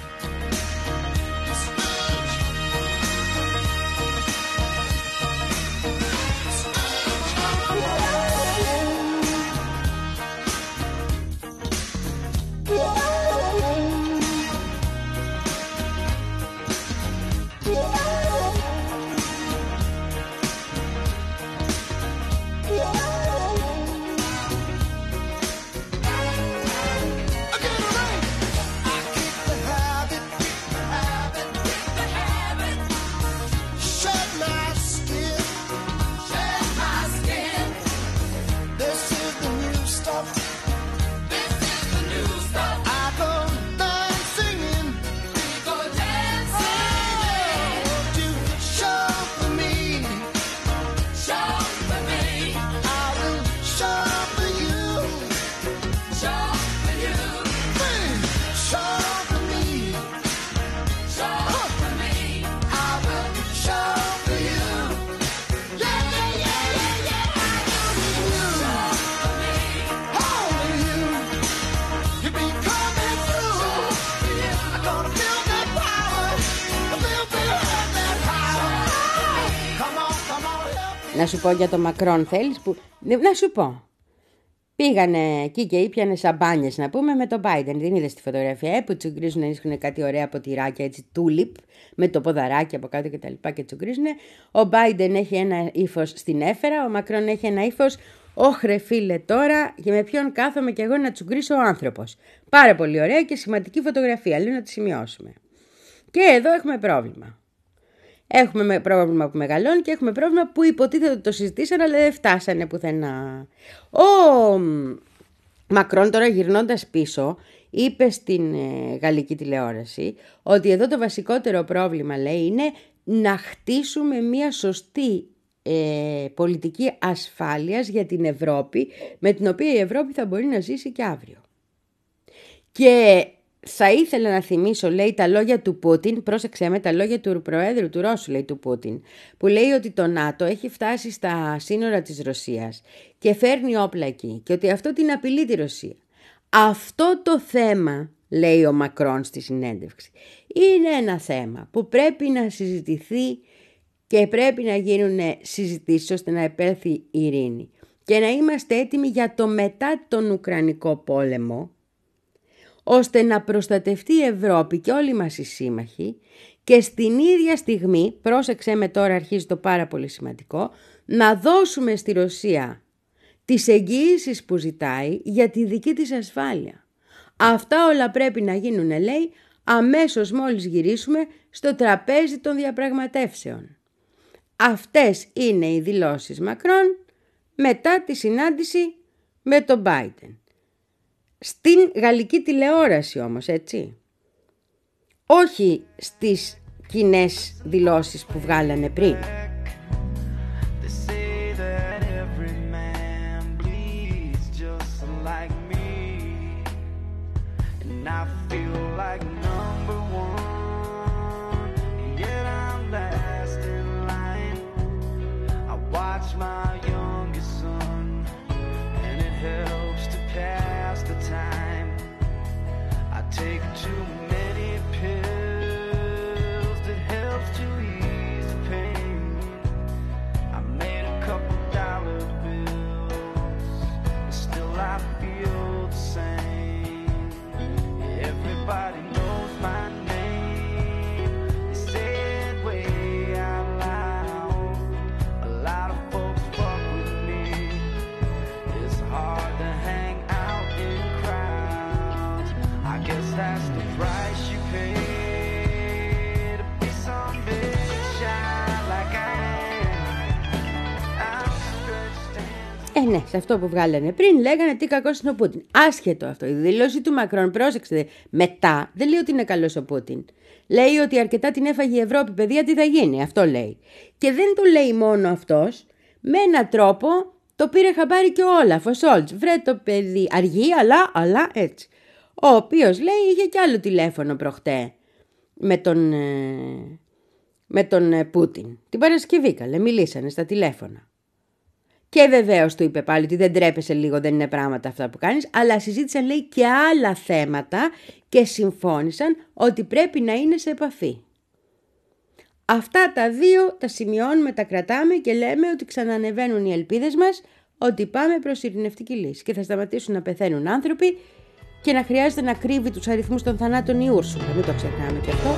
Να σου πω για το Μακρόν θέλεις που... Να σου πω. Πήγανε εκεί και ήπιανε σαμπάνιες να πούμε με τον Biden. Δεν είδες τη φωτογραφία ε, που τσουγκρίζουν να ήσουν κάτι ωραία ποτηράκια έτσι τούλιπ με το ποδαράκι από κάτω και τα λοιπά και τσουγκρίζουν. Ο Biden έχει ένα ύφος στην έφερα, ο Μακρόν έχει ένα ύφος. Όχρε φίλε τώρα και με ποιον κάθομαι κι εγώ να τσουγκρίσω ο άνθρωπος. Πάρα πολύ ωραία και σημαντική φωτογραφία, λέω να τη σημειώσουμε. Και εδώ έχουμε πρόβλημα. Έχουμε πρόβλημα που μεγαλώνει και έχουμε πρόβλημα που υποτίθεται ότι το συζητήσαν αλλά δεν φτάσανε πουθενά. Ο Μακρόν τώρα γυρνώντας πίσω είπε στην ε, γαλλική τηλεόραση ότι εδώ το βασικότερο πρόβλημα λέει είναι να χτίσουμε μια σωστή ε, πολιτική ασφάλειας για την Ευρώπη με την οποία η Ευρώπη θα μπορεί να ζήσει και αύριο. Και θα ήθελα να θυμίσω, λέει, τα λόγια του Πούτιν, πρόσεξε με, τα λόγια του Προέδρου του Ρώσου, λέει, του Πούτιν, που λέει ότι το ΝΑΤΟ έχει φτάσει στα σύνορα της Ρωσίας και φέρνει όπλα εκεί και ότι αυτό την απειλεί τη Ρωσία. Αυτό το θέμα, λέει ο Μακρόν στη συνέντευξη, είναι ένα θέμα που πρέπει να συζητηθεί και πρέπει να γίνουν συζητήσεις ώστε να επέλθει η ειρήνη και να είμαστε έτοιμοι για το μετά τον Ουκρανικό πόλεμο, ώστε να προστατευτεί η Ευρώπη και όλοι μας οι σύμμαχοι και στην ίδια στιγμή, πρόσεξε με τώρα αρχίζει το πάρα πολύ σημαντικό, να δώσουμε στη Ρωσία τις εγγυήσεις που ζητάει για τη δική της ασφάλεια. Αυτά όλα πρέπει να γίνουν, λέει, αμέσως μόλις γυρίσουμε στο τραπέζι των διαπραγματεύσεων. Αυτές είναι οι δηλώσεις Μακρόν μετά τη συνάντηση με τον Biden. Στην γαλλική τηλεόραση όμως, έτσι. Όχι στις κοινές δηλώσεις που βγάλανε πριν. Take too many pills that helps to ease the pain. Ε, ναι, σε αυτό που βγάλανε πριν λέγανε τι κακός είναι ο Πούτιν. Άσχετο αυτό. Η δήλωση του Μακρόν, πρόσεξε, μετά δεν λέει ότι είναι καλός ο Πούτιν. Λέει ότι αρκετά την έφαγε η Ευρώπη, παιδιά, τι θα γίνει. Αυτό λέει. Και δεν το λέει μόνο αυτός. Με έναν τρόπο το πήρε χαμπάρι και ο Όλαφ, ο Σόλτς. Βρε το παιδί, αργεί, αλλά, αλλά έτσι. Ο οποίος λέει είχε κι άλλο τηλέφωνο προχτέ με τον, ε, με τον ε, Πούτιν. Την Παρασκευή, καλέ, μιλήσανε στα τηλέφωνα. Και βεβαίως του είπε πάλι ότι δεν τρέπεσαι λίγο, δεν είναι πράγματα αυτά που κάνεις, αλλά συζήτησαν, λέει, και άλλα θέματα και συμφώνησαν ότι πρέπει να είναι σε επαφή. Αυτά τα δύο τα σημειώνουμε, τα κρατάμε και λέμε ότι ξανανεβαίνουν οι ελπίδες μας ότι πάμε προς ειρηνευτική λύση και θα σταματήσουν να πεθαίνουν άνθρωποι και να χρειάζεται να κρύβει τους αριθμούς των θανάτων η Ούρσουλα. Μην το ξεχνάμε και αυτό.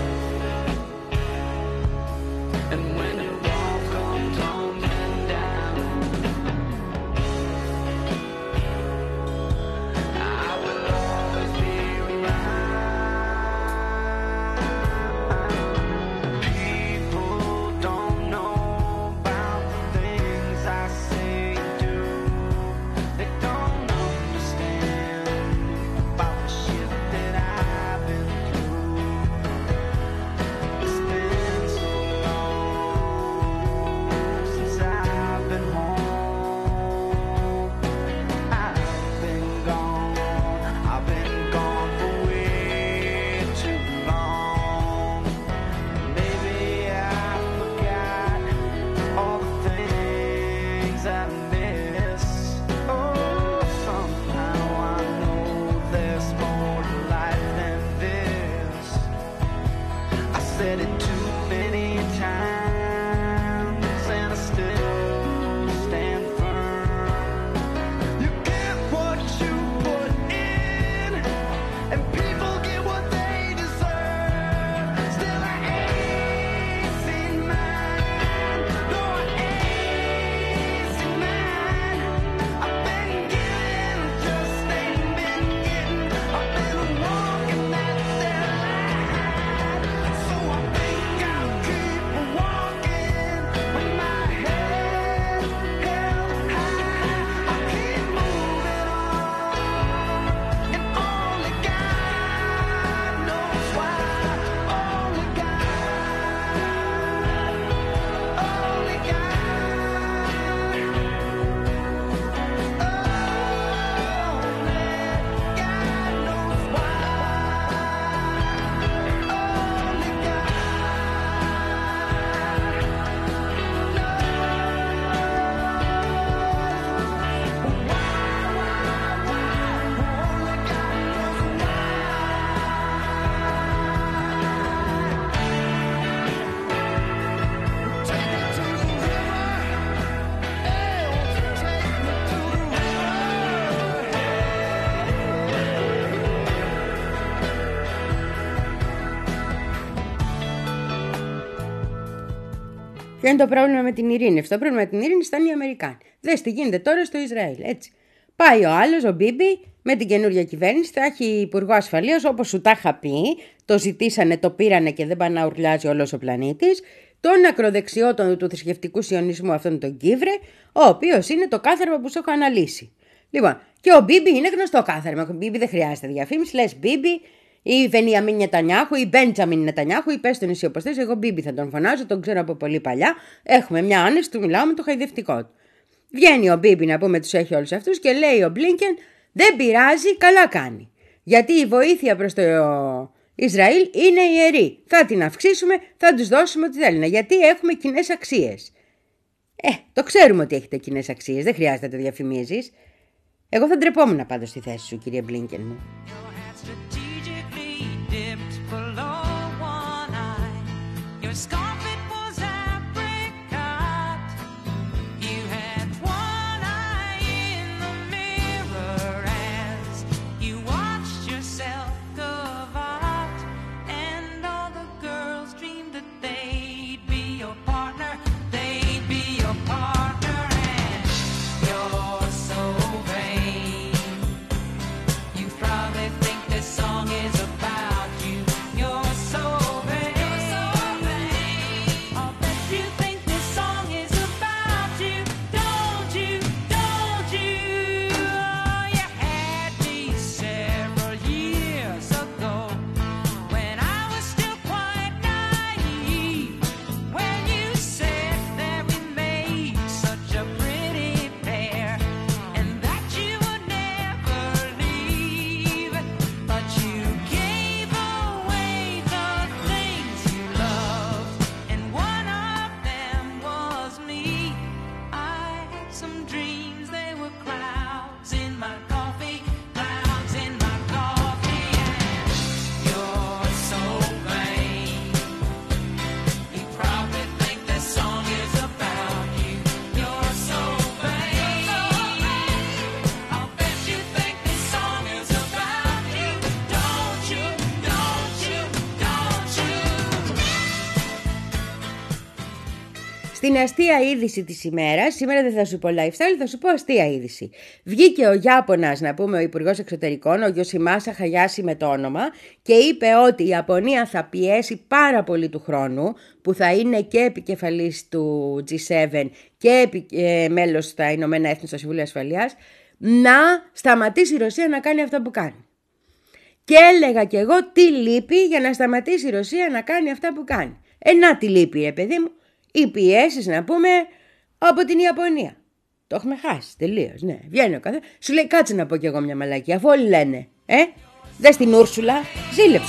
Ποιο είναι το πρόβλημα με την ειρήνη? Αυτό το πρόβλημα με την ειρήνη ήταν οι Αμερικάνοι. Δες τι γίνεται τώρα στο Ισραήλ, έτσι. Πάει ο άλλος, ο Μπίμπι, με την καινούργια κυβέρνηση, θα έχει υπουργό ασφαλείας, όπως σου τα είχα πει. Το ζητήσανε, το πήρανε και δεν πάει να ουρλιάζει όλος ο πλανήτης. Τον ακροδεξιό του, του θρησκευτικού σιωνισμού, αυτόν τον Κίβρε, ο οποίος είναι το κάθαρμα που σου έχω αναλύσει. Λοιπόν, και ο Μπίμπι είναι γνωστό κάθαρμα. Ο Μπίμπι δεν χρειάζεται διαφήμιση. Λες Μπίμπι, ή Βενιαμίν Νετανιάχου, ή Μπέντζαμιν Νετανιάχου, ή πες τον εσύ όπως θες. Εγώ Μπίμπι θα τον φωνάζω, τον ξέρω από πολύ παλιά. Έχουμε μια άνεση, του μιλάω με το χαϊδευτικό του. Βγαίνει ο Μπίμπι, να πούμε, τους έχει όλους αυτούς και λέει ο Μπλίνκεν, δεν πειράζει, καλά κάνει. Γιατί η βοήθεια προς το Ισραήλ είναι ιερή. Θα την αυξήσουμε, θα τους δώσουμε ό,τι θέλουν. Γιατί έχουμε κοινές αξίες. Ε, το ξέρουμε ότι έχετε κοινές αξίες, δεν χρειάζεται να το διαφημίζεις. Εγώ θα ντρεπόμουν πάντως στη θέση σου, κύριε Μπλίνκεν μου. Probably think Στην αστεία είδηση της ημέρας, σήμερα δεν θα σου πω lifestyle, θα σου πω αστεία είδηση. Βγήκε ο Ιάπωνας, να πούμε, ο Υπουργός Εξωτερικών, ο Γιοσιμάσα Χαγιάση με το όνομα, και είπε ότι η Ιαπωνία θα πιέσει πάρα πολύ του χρόνου, που θα είναι και επικεφαλής του τζι σέβεν και επι, ε, μέλος στα Ηνωμένα Έθνη στο Συμβούλιο Ασφαλείας, να σταματήσει η Ρωσία να κάνει αυτά που κάνει. Και έλεγα κι εγώ τι λείπει για να σταματήσει η Ρωσία να κάνει αυτά που κάνει. Ε, να τι λείπει, ρε παιδί μου. Οι πιέσεις, να πούμε, από την Ιαπωνία. Το έχουμε χάσει τελείως, ναι. Βγαίνει ο καθένας. Σου λέει, κάτσε να πω κι εγώ μια μαλακία, αφού όλοι λένε. Ε, δες την Ούρσουλα, ζήλεψο.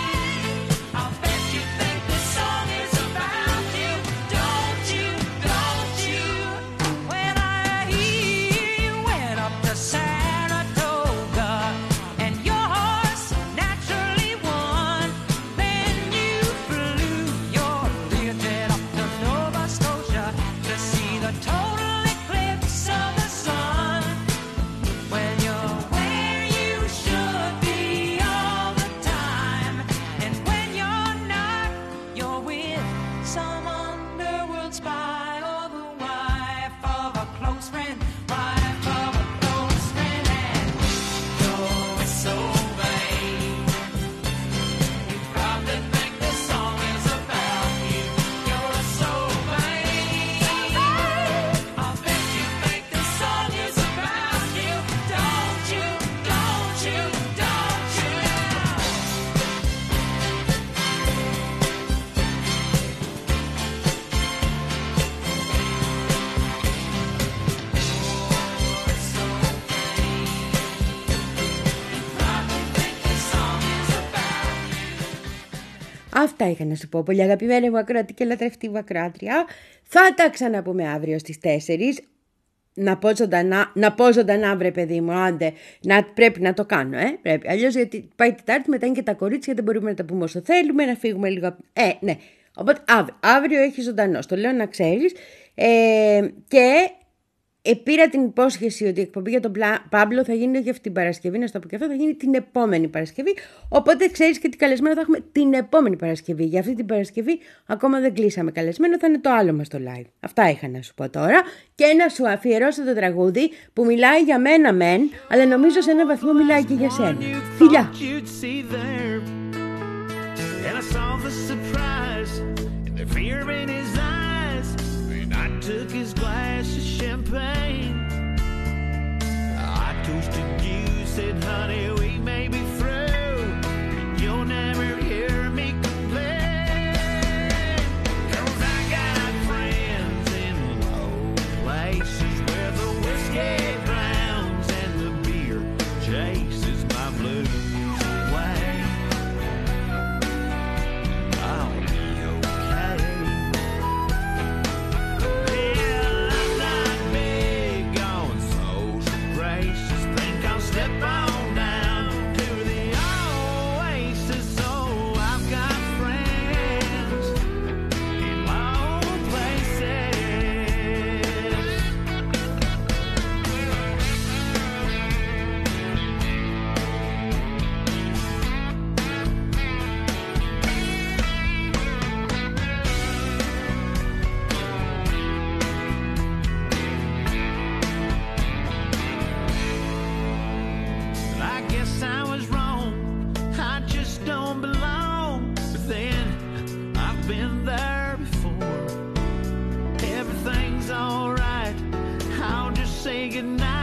Αυτά είχα να σου πω, πολύ αγαπημένη μου ακροατή και λατρευτή μου ακροάτρια. Θα τα ξαναπούμε αύριο στις τέσσερις. Να πω ζωντανά, να πω ζωντανά, βρε παιδί μου, άντε, να, πρέπει να το κάνω, ε, πρέπει. Αλλιώς, γιατί πάει Τετάρτη, μετά είναι και τα κορίτσια, δεν μπορούμε να τα πούμε όσο θέλουμε, να φύγουμε λίγο, ε, ναι. Οπότε αύριο, αύριο έχει ζωντανό, το λέω να ξέρεις. Ε, και ε, πήρα την υπόσχεση ότι η εκπομπή για τον Πάμπλο θα γίνει όχι αυτή την Παρασκευή, να στο πω και αυτό, θα γίνει την επόμενη Παρασκευή. Οπότε ξέρεις και τι καλεσμένο θα έχουμε την επόμενη Παρασκευή. Για αυτή την Παρασκευή ακόμα δεν κλείσαμε καλεσμένο, θα είναι το άλλο μας το live. Αυτά είχα να σου πω τώρα. Και να σου αφιερώσω το τραγούδι που μιλάει για μένα μεν, αλλά νομίζω σε έναν βαθμό μιλάει και για σένα. Φιλιά! Took his glass of champagne. I toasted you, said, honey, we may be through, but you'll never hear me complain. 'Cause I got friends in low places where the whiskey drowns and the beer chases my blues away. I'll be okay. Step on down to the oasis, so I've got friends in low places. Good night.